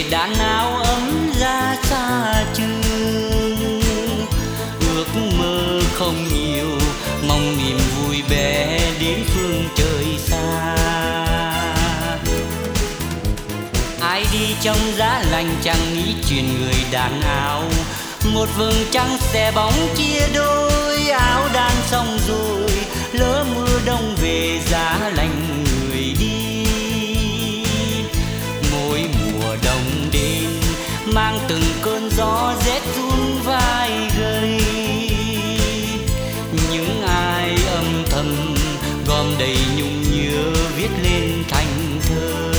đàn áo ấm ra xa trường. Ước mơ không nhiều, mong niềm vui bé đến phương trời xa. Ai đi trong giá lạnh chẳng nghĩ chuyện người đàn áo. Một vầng trăng xe bóng chia đôi, áo đan xong rồi lỡ mưa đông về giá lạnh người đi. Mỗi mùa đông đến mang từng cơn gió rét run vai gầy. Những ai âm thầm gom đầy nhung nhớ viết lên thành thơ.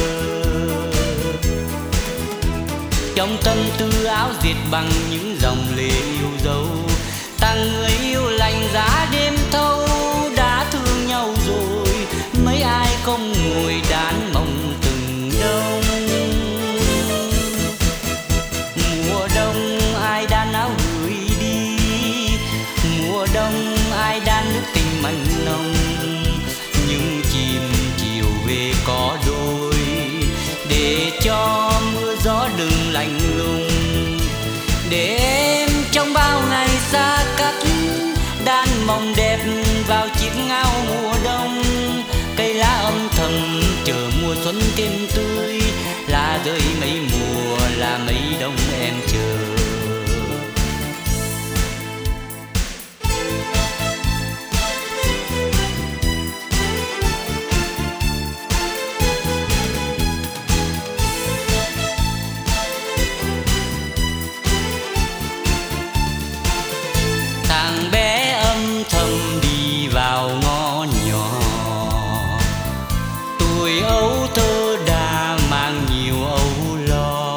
Trong tâm tư áo dệt bằng những dòng lệ yêu dấu, tặng người yêu lạnh giá đêm thâu. Đã thương nhau rồi mấy ai không ngồi đàn mộng từng đông. Mùa đông ai đan áo gửi đi, mùa đông ai đan nước tình mặn nồng. Nhưng chim chiều về có đôi, để cho mưa gió đừng lạnh lùng. Để em trong bao ngày xa cách đan mộng đẹp vào chiếc áo mùa đông. Cây lá âm thầm chờ mùa xuân thêm tươi, lá rơi mấy mùa là mấy đông em chờ. Thằng bé âm thầm đi vào ngõ nhỏ, tuổi ấu thơ đã mang nhiều âu lo.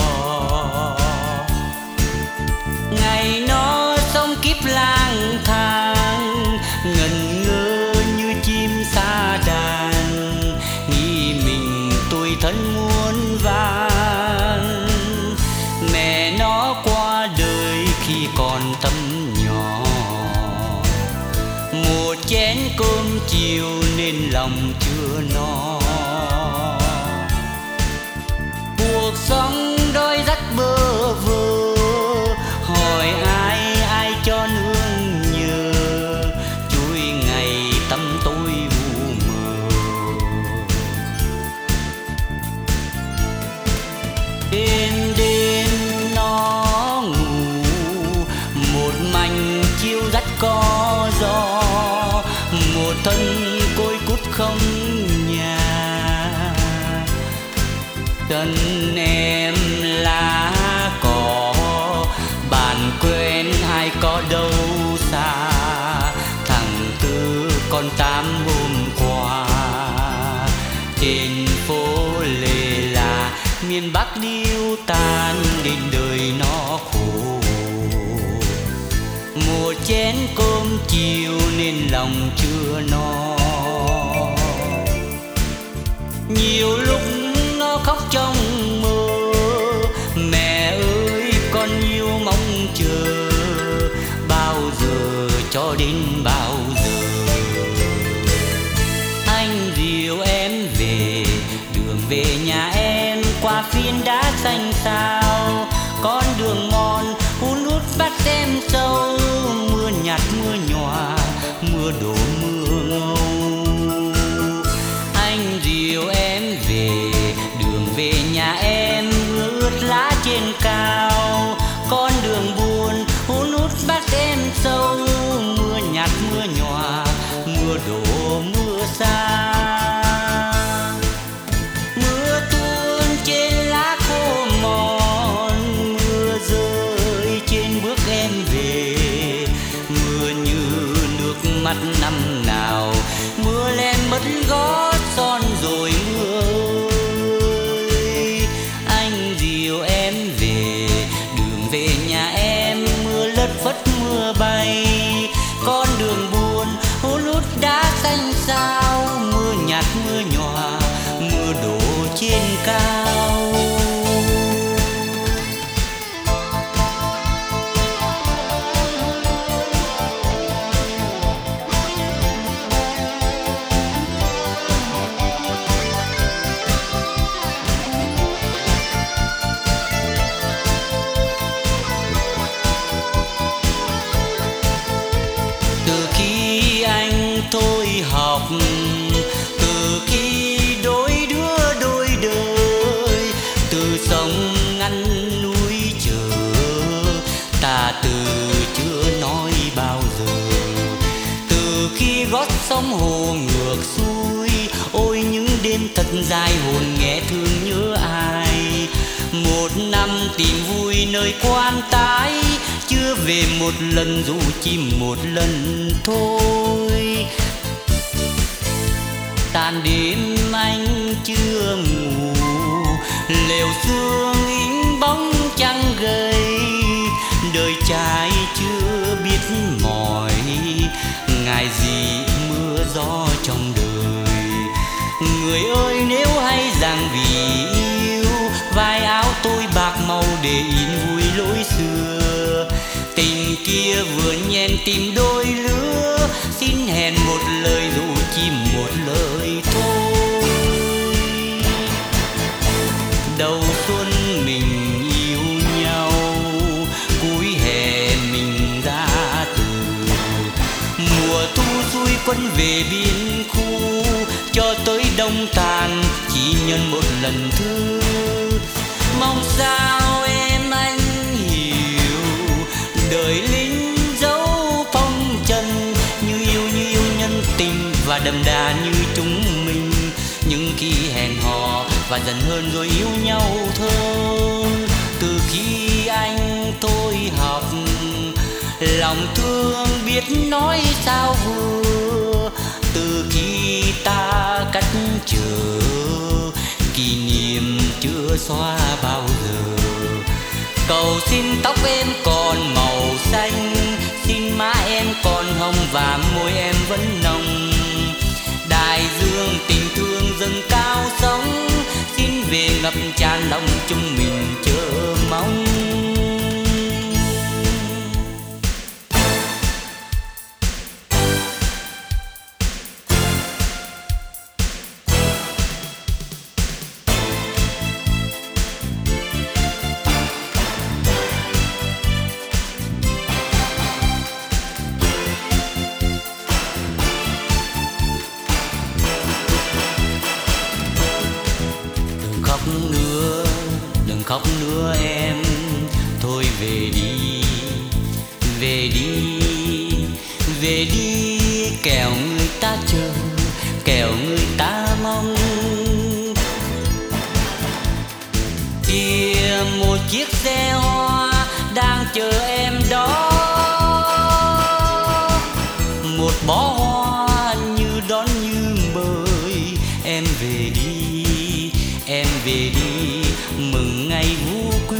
Ngày nó sống kiếp lang thang, ngẩn ngơ như chim xa đàn, nghĩ mình tuổi thân muôn vàn. Mẹ nó qua đời khi còn tấm nhỏ, một chén cơm chiều nên lòng chưa no. Cuộc sống đôi dắt bơ vơ, hỏi ai ai cho nương nhờ. Chuỗi ngày tăm tối u mờ, đêm đêm nó ngủ một mảnh chiêu dắt có gió. Một thân côi cút không nhà, cần em lá cỏ bạn quen ai có đâu xa. Thằng Tư con Tám hôm qua trên phố Lê La miền Bắc điêu tàn, đến đời nó khổ. Một chén cơm chiều nên lòng chưa no. Nhiều lúc nó khóc trong mơ, mẹ ơi con yêu mong chờ. Bao giờ cho đến bao giờ anh dìu em về, đường về nhà em qua phiến đá xanh xao. Con đường mòn hun hút bắt em sâu, mưa nhạt mưa nhòa mưa đổ mưa ngâu. Anh dìu em về, đường về nhà em mưa ướt lá trên cao. Con đường buồn hun hút bắt em sâu, mưa nhạt mưa nhòa mưa đổ mưa xa. Mưa tuôn trên lá khô mòn, mưa rơi trên bước em về. Mưa như nước mắt năm nào, mưa len mất gót son rồi mưa ơi. Anh dìu em về, đường về nhà em mưa lất phất mưa bay. Con đường buồn hôn hút đá xanh xao, mưa nhạt mưa nhòa mưa đổ trên cao. ta từ chưa nói bao giờ. Từ khi gót sóng hồ ngược xuôi, ôi những đêm thật dài hồn nghe thương nhớ ai. Một năm tìm vui nơi quan tái, chưa về một lần dù chỉ một lần thôi. Tàn đêm anh chưa ngủ, lều sương in bóng trăng gầy. Đời trai chưa biết mỏi, ngại gì mưa gió trong đời. Người ơi nếu hay rằng vì yêu, vai áo tôi bạc màu để in vui lối xưa. Tình kia vừa nhen tìm đôi lứa, xin hẹn một lời dù chỉ một lời thôi. Đầu xuân mình yêu nhau, cuối hè mình ra từ. Mùa thu xuôi quân về biên khu, cho tới đông tàn chỉ nhân một lần thư. Mong sao em anh hiểu, đời lính dấu phong trần, như yêu nhân tình và đậm đà như chúng mình. Nhưng khi hẹn hò và dần hơn rồi yêu nhau thôi. Từ khi anh tôi học, lòng thương biết nói sao vừa. Từ khi ta cách trở, kỷ niệm chưa xóa bao giờ. Cầu xin tóc em còn màu xanh, xin má em còn hồng và môi em vẫn nồng. Đại dương tình thương dâng cao sóng, xin về ngập tràn lòng chúng mình chờ mong. Đừng khóc nữa em, thôi về đi, về đi, về đi. Kẻo người ta chờ, kẻo người ta mong. Kia một chiếc xe hoa đang chờ em đó, một bó hoa như đón như mời. Em về đi, em về đi, mừng ngày vũ quy.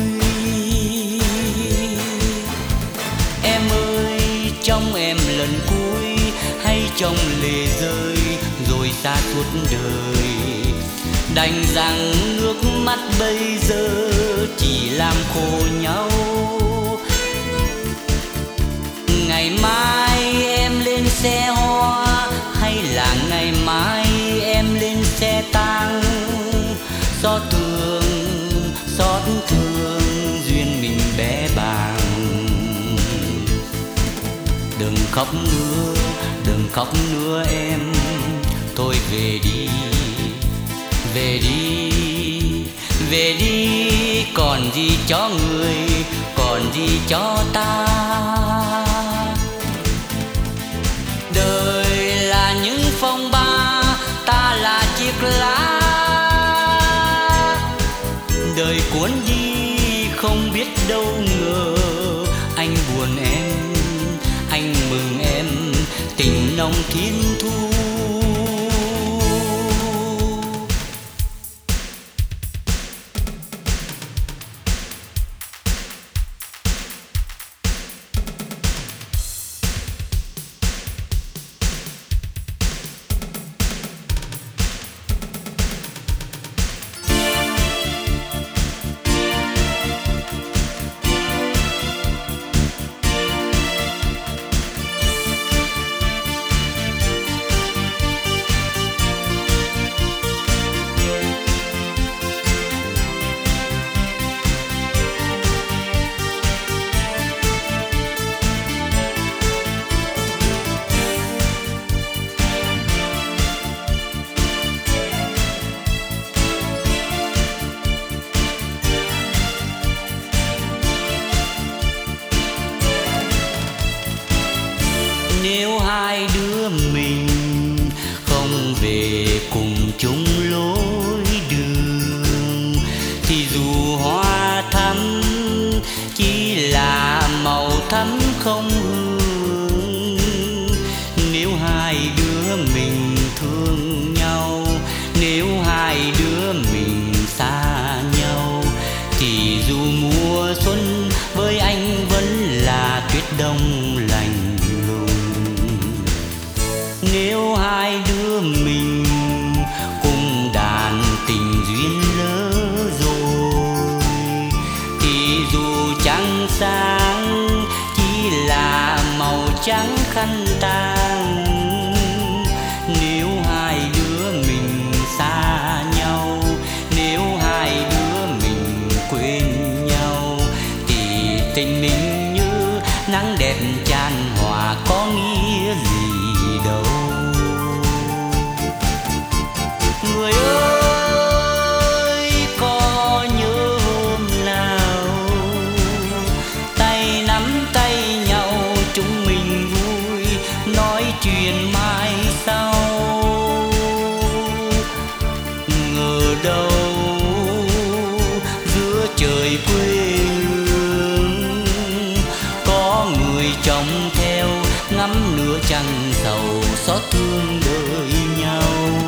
Em ơi trong em lần cuối, hay trong lệ rơi rồi xa suốt đời. Đành rằng nước mắt bây giờ chỉ làm khổ nhau. Ngày mai em lên xe hoa, hay là ngày mai em lên xe tang. Xót thương duyên mình bé bàng. Đừng khóc nữa, đừng khóc nữa em, thôi về đi, về đi, về đi. Còn gì cho người, còn gì cho ta. Đời là những phong ba, ta là chiếc lá. Đời cuốn đi không biết đâu ngờ. Anh buồn em, anh mừng em, tình nồng thiên thu. sáng, chỉ là màu trắng khăn tang. Nếu hai đứa mình xa nhau, nếu hai đứa mình quên nhau, thì tình mình như nắng đẹp chan hòa có nghĩa gì đâu. Người ơi, có nhớ hôm nào tay nắm tay nhau chúng mình vui nói chuyện mai sau? Ngờ đâu giữa trời quê hương có người trông theo ngắm nửa trăng sầu xót thương đời nhau.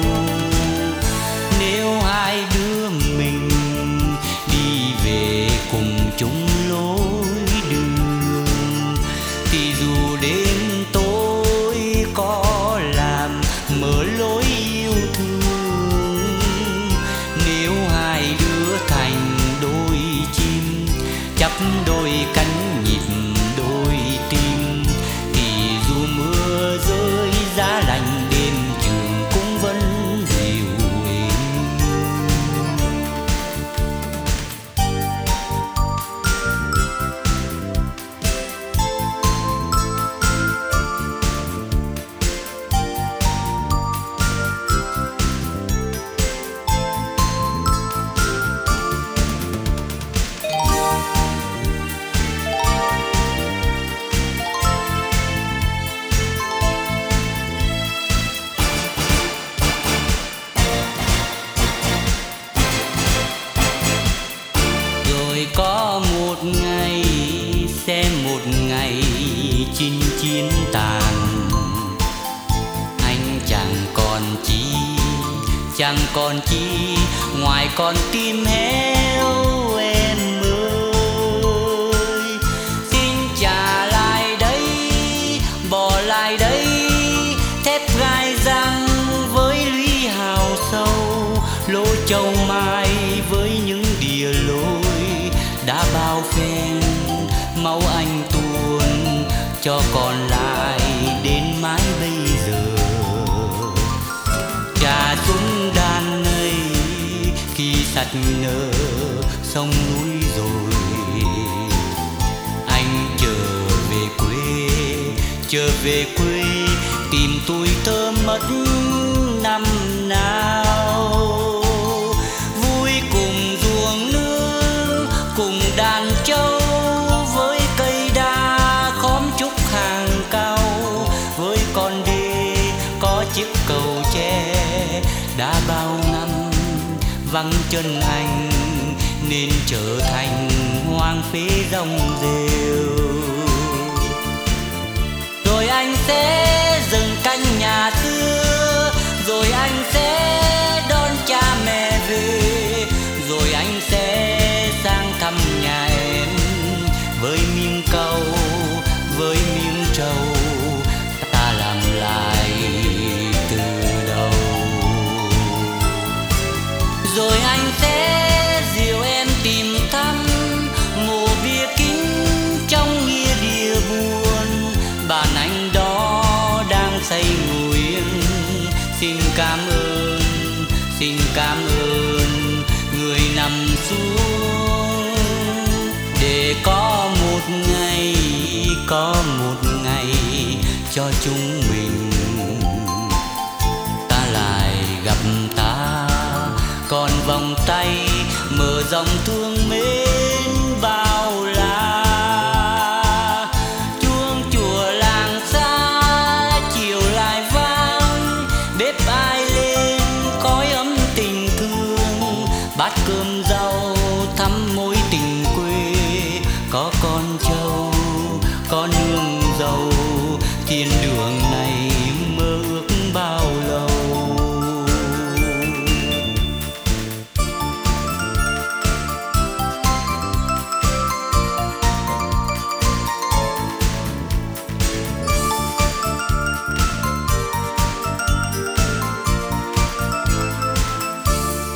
Nếu hai đứa mình đi về cùng chung lối đường, thì dù đêm tối có làm mở lối yêu thương. Nếu hai đứa thành đôi chim chắp đôi cánh nhịp đôi tim, thì dù mưa rơi giá lạnh đêm trường cũng vẫn dịu êm. Rồi có một ngày xem một ngày chinh chiến tàn, anh chẳng còn chi ngoài con tim héo em ơi. Xin trả lại đây, bỏ lại đây thép gai răng với lũy hào sâu, lỗ châu mai với những đìa lối đã bao phen máu anh tuôn cho còn lại đến mãi bây giờ. Trà súng đàn ấy khi sạt nở sông núi rồi, anh trở về quê tìm tuổi thơ mất năm nào. Vui cùng ruộng nương cùng đàn trâu, với cây đa khóm trúc hàng cao, với con đê có chiếc cầu tre. Đã bao năm vắng chân anh nên trở thành hoang phế rong rêu. Rồi anh sẽ dừng canh nhà xưa, rồi anh sẽ đón cha mẹ về, rồi anh sẽ sang thăm nhà em với miếng cau, với miếng trầu, ta làm lại từ đầu. Rồi anh sẽ dìu em tìm thăm mộ bia kính trong nghĩa địa buồn, bạn anh đó đang say ngủ yên. Xin cảm ơn người nằm xuống, để có một ngày cho chúng mình ta lại gặp ta. Còn vòng tay mở dòng thương mến bao la, chuông chùa làng xa chiều lại vang, bếp ai lên khói ấm tình thương, bát cơm rau thắm mối tình quê. Có con trâu có nương dâu, thiên đường này mơ ước bao lâu.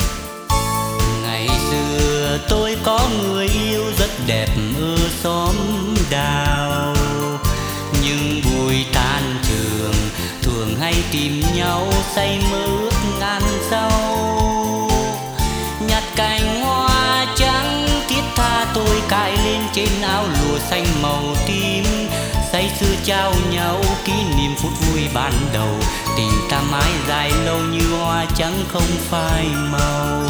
Ngày xưa tôi có người yêu rất đẹp ở xóm đào. Nhưng buổi tan trường thường hay tìm nhau say mơ ước ngàn sau. Nhặt cành hoa trắng thiết tha tôi cài lên trên áo lụa xanh màu tím. Say sưa trao nhau kỷ niệm phút vui ban đầu. Tình ta mãi dài lâu như hoa trắng không phai màu.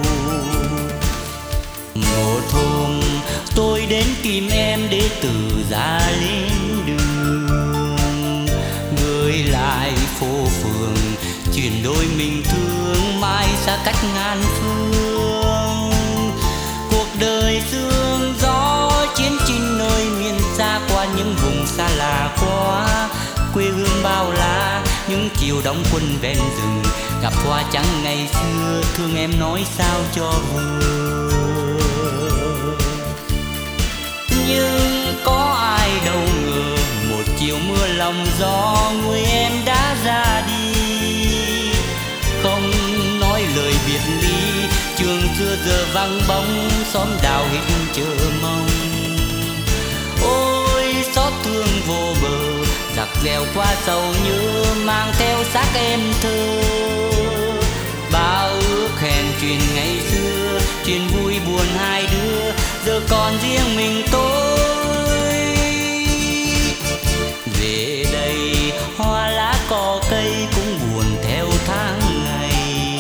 Một hôm tôi đến tìm em để từ ra lên đường. Gửi lại phố phường chuyển đôi mình thương mãi xa cách ngàn phương. Cuộc đời sương gió chiến tranh nơi miền xa qua những vùng xa lạ quá. Quê hương bao la những chiều đóng quân ven rừng. Gặp hoa trắng ngày xưa thương em nói sao cho vừa. Nhưng có ai đâu ngờ một chiều mưa lòng gió người em đã ra đi. Không nói lời biệt ly trường xưa giờ vắng bóng xóm đào hết chờ mong. Ôi xót thương vô bờ giặc dèo qua sầu nhớ mang theo xác em thơ. Bao ước hẹn chuyện ngày xưa chuyện vui buồn hai đứa giờ còn riêng mình tôi. Về đây hoa lá cỏ cây cũng buồn theo tháng ngày.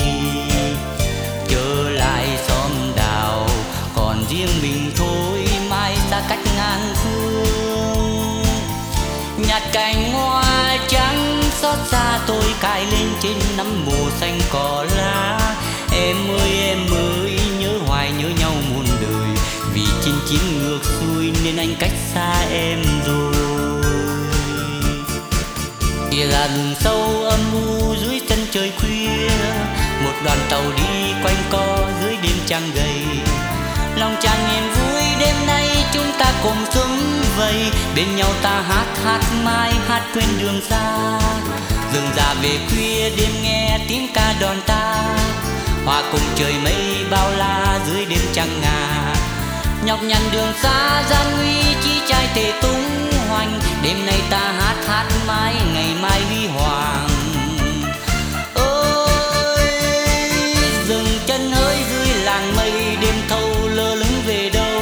Trở lại xóm đào còn riêng mình thôi mai xa cách ngàn phương. Nhặt cành hoa trắng xót xa tôi cài lên trên nắm mùa xanh cỏ lá. Em ơi nhớ hoài nhớ nhau muôn đời. Vì chinh chiến ngược xuôi nên anh cách xa em rồi. Kìa là rừng sâu âm u dưới chân trời khuya. Một đoàn tàu đi quanh co dưới đêm trăng gầy. Lòng tràn niềm vui đêm nay chúng ta cùng sum vầy. Bên nhau ta hát mãi hát quên đường xa. Rừng già về khuya đêm nghe tiếng ca đòn ta. Hòa cùng trời mây bao la dưới đêm trăng ngà. Nhọc nhằn đường xa gian nguy chỉ trai tề tung hoành. Đêm nay ta hát mãi ngày mai huy hoàng. Ơi dừng chân hỡi dưới làng mây đêm thâu lơ lửng về đâu.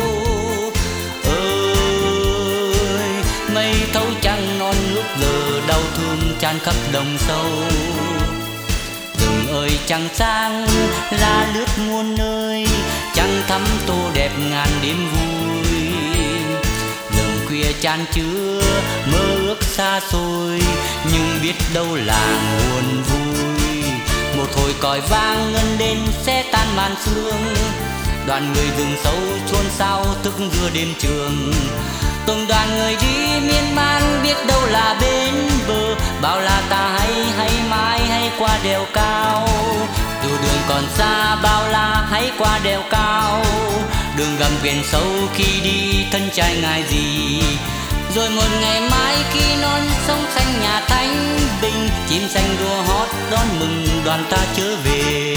Ơi mây thấu trăng non nước giờ đau thương tràn khắp đồng sâu. Rừng ơi trăng sáng lá lướt muôn nơi. Trăng thắm tô đẹp ngàn đêm vui. Rừng khuya chan chứa mơ ước xa xôi. Nhưng biết đâu là nguồn vui. Một hồi còi vang ngân đến sẽ tan màn sương. Đoàn người rừng sâu chôn sao thức giữa đêm trường. Từng đoàn người đi miên man biết đâu là bên bờ. Bao la ta hay mãi hay qua đèo cao. Dù đường còn xa bao la hãy qua đèo cao. Đường gầm biển sâu khi đi thân trai ngại gì. Rồi một ngày mai khi non sông xanh nhà thanh bình. Chim xanh đua hót đón mừng đoàn ta trở về.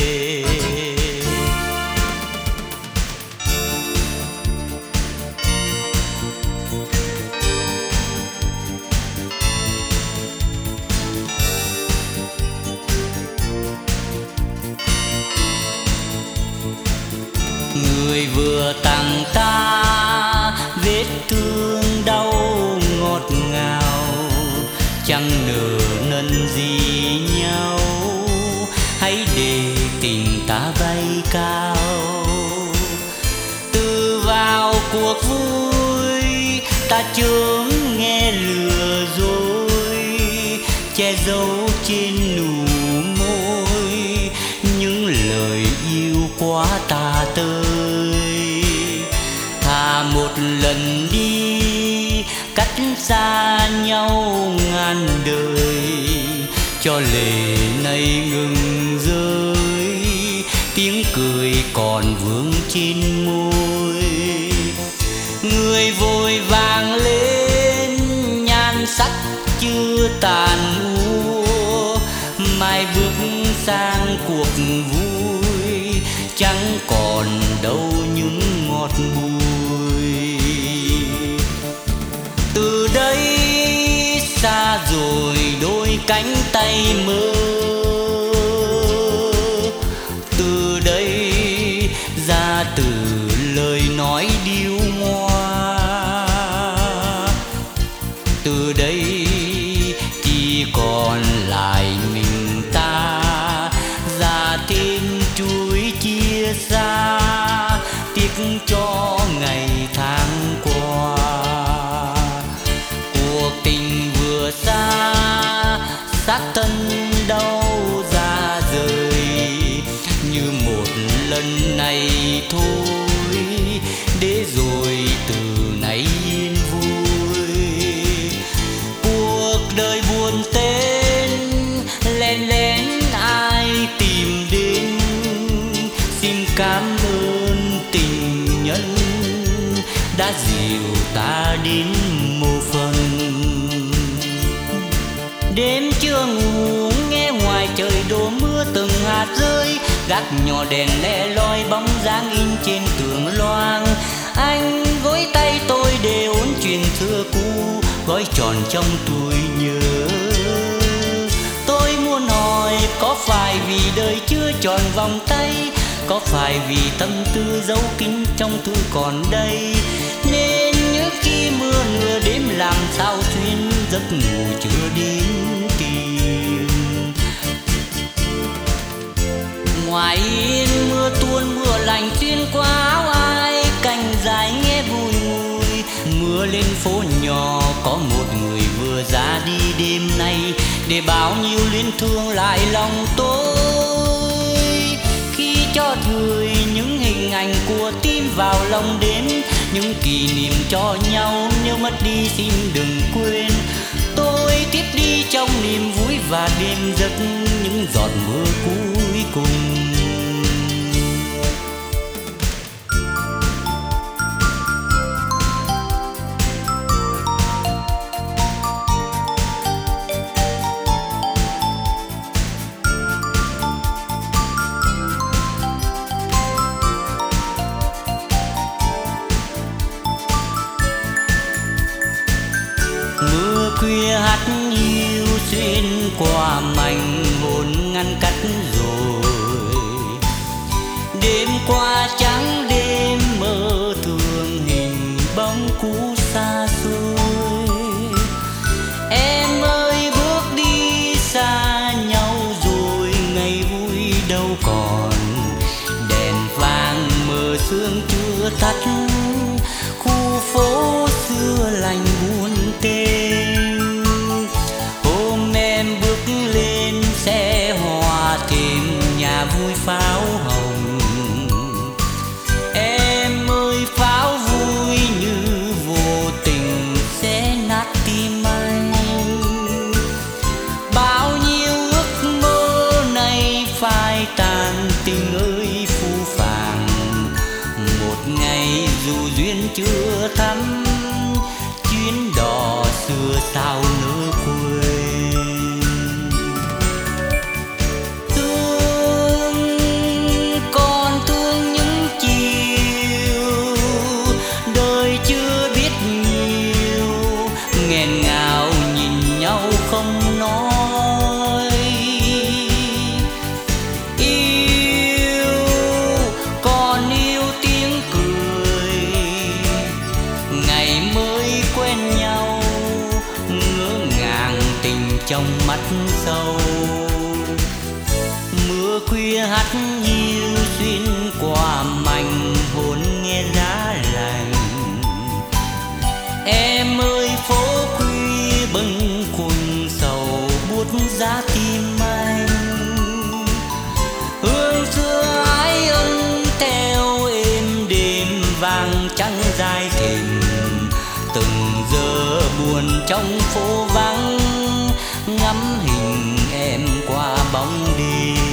Người vừa tặng ta vết thương đau ngọt ngào. Chẳng nỡ nần gì nhau. Hãy để tình ta bay cao. Từ vào cuộc vui ta chớ nghe lừa dối. Che giấu trên nụ môi những lời yêu quá tà tơi. Thà một lần đi cách xa nhau ngàn đời. Cho lệ này ngừng rơi. Tiếng cười còn vương trên môi. Người vội vàng lên nhan sắc chưa tàn úa. Mai bước sang cuộc vui chẳng còn đâu những ngọt bùi. đôi cánh tay mơ. Từ đây ra từ lời nói điêu ngoa, từ đây chỉ còn lại mình ta, ra thêm chuối chia xa, tiếc cho ngày tháng qua. Cuộc tình vừa xa, xác thân đau ra rời, như một lần này thôi, để rồi từ nay yên vui. Cuộc đời buồn tên lén lén ai tìm đến, xin cảm ơn tình nhân đã dìu ta đến mộ phần. Đêm chưa ngủ nghe ngoài trời đổ mưa từng hạt rơi, gác nhỏ đèn le loi bóng dáng in trên tường loang. Anh gối tay tôi để ôn chuyện xưa cũ, gói tròn trong tuổi nhớ. Tôi muốn hỏi có phải vì đời chưa tròn vòng tay, có phải vì tâm tư giấu kín trong thư còn đây, nên nhớ khi mưa nửa đêm làm sao xuyên giấc ngủ chưa đến tìm. Ngoài yên mưa tuôn mưa lạnh xuyên qua áo ai, cành dài nghe vui vui. Mưa lên phố nhỏ có một người vừa ra đi đêm nay, để bao nhiêu luyến thương lại lòng tôi. Khi cho gửi những hình ảnh của tim vào lòng đêm, những kỷ niệm cho nhau nếu mất đi xin đừng quên. Tôi tiếp đi trong niềm vui và đêm giấc những giọt mưa cuối cùng. Mưa khuya hắt hiu xuyên qua mảnh hồn ngăn cách rồi. Đêm qua trắng đêm mơ thường hình bóng cũ xa xôi. Em ơi bước đi xa nhau rồi, ngày vui đâu còn. Đèn vàng mờ sương chưa tắt, khu phố xưa lạnh buồn tên. Hôm em bước lên xe hòa thêm nhà vui pháo hồng. Em ơi pháo vui như vô tình sẽ nát tim anh. Bao nhiêu ước mơ này phai tàn, tình ơi phũ phàng. Một ngày dù duyên chưa thắm, chuyến đò xưa sao nỡ quên. Thương còn thương những chiều đời chưa biết nhiều, nghẹn ngào nhìn nhau không nói. Yêu còn yêu tiếng cười, ngày mới quen nhau ngỡ ngàng tình trong mắt sâu. Mưa khuya hắt hiu xuyên qua mảnh hồn nghe giá lạnh. Em ơi phố khuya bâng khuâng sầu buốt giá tim anh. Hương xưa ái ân theo êm đêm vàng trắng dài thềm. Từng giờ buồn trong phố vắng, ngắm hình em qua bóng đêm.